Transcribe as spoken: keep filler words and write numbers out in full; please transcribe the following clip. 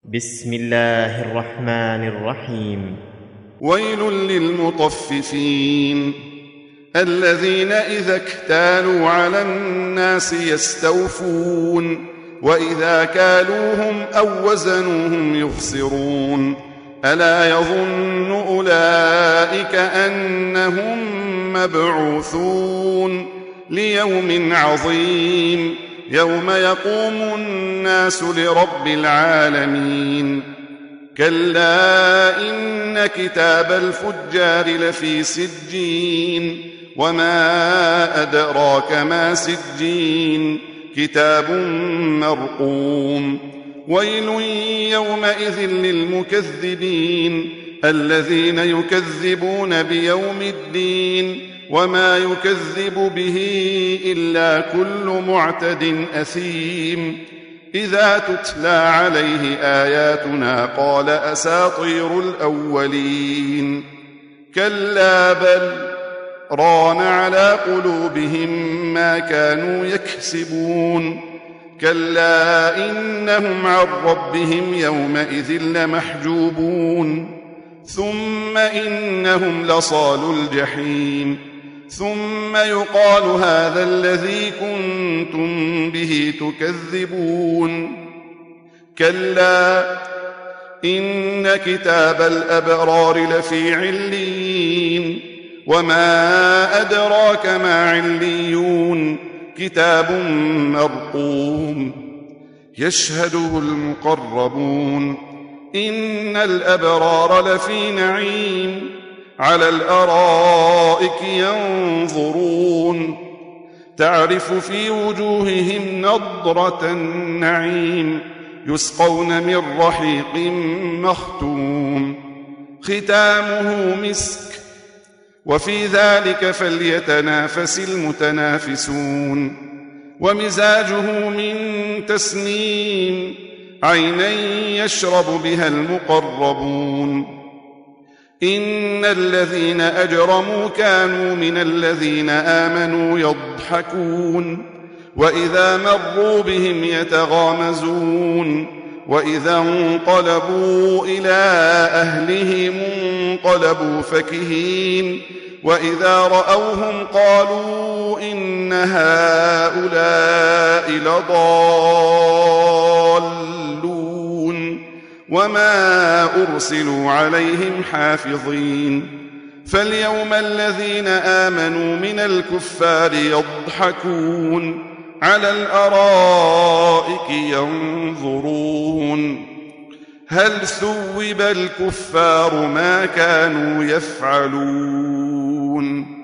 بسم الله الرحمن الرحيم. ويل للمطففين الذين إذا اكتالوا على الناس يستوفون وإذا كالوهم أو وزنوهم يخسرون. ألا يظن أولئك أنهم مبعوثون ليوم عظيم يوم يقوم الناس لرب العالمين. كلا إن كتاب الفجار لفي سجين وما أدراك ما سجين كتاب مرقوم. ويل يومئذ للمكذبين الذين يكذبون بيوم الدين وما يكذب به إلا كل معتد أثيم. إذا تتلى عليه آياتنا قال أساطير الأولين. كلا بل ران على قلوبهم ما كانوا يكسبون. كلا إنهم عن ربهم يومئذ لمحجوبون. ثم إنهم لصالو الجحيم. ثم يقال هذا الذي كنتم به تكذبون. كلا إن كتاب الأبرار لفي عليين وما أدراك ما عليون كتاب مرقوم يشهده المقربون. إن الأبرار لفي نعيم على الأرائك ينظرون تعرف في وجوههم نضرة النعيم يسقون من رحيق مختوم ختامه مسك وفي ذلك فليتنافس المتنافسون. ومزاجه من تسنيم عينا يشرب بها المقربون. إن الذين أجرموا كانوا من الذين آمنوا يضحكون وإذا مروا بهم يتغامزون وإذا انقلبوا إلى أهلهم انقلبوا فكهين وإذا رأوهم قالوا إن هؤلاء لضالون وما أرسلوا عليهم حافظين. فاليوم الذين آمنوا من الكفار يضحكون على الأرائك ينظرون هل ثوب الكفار ما كانوا يفعلون.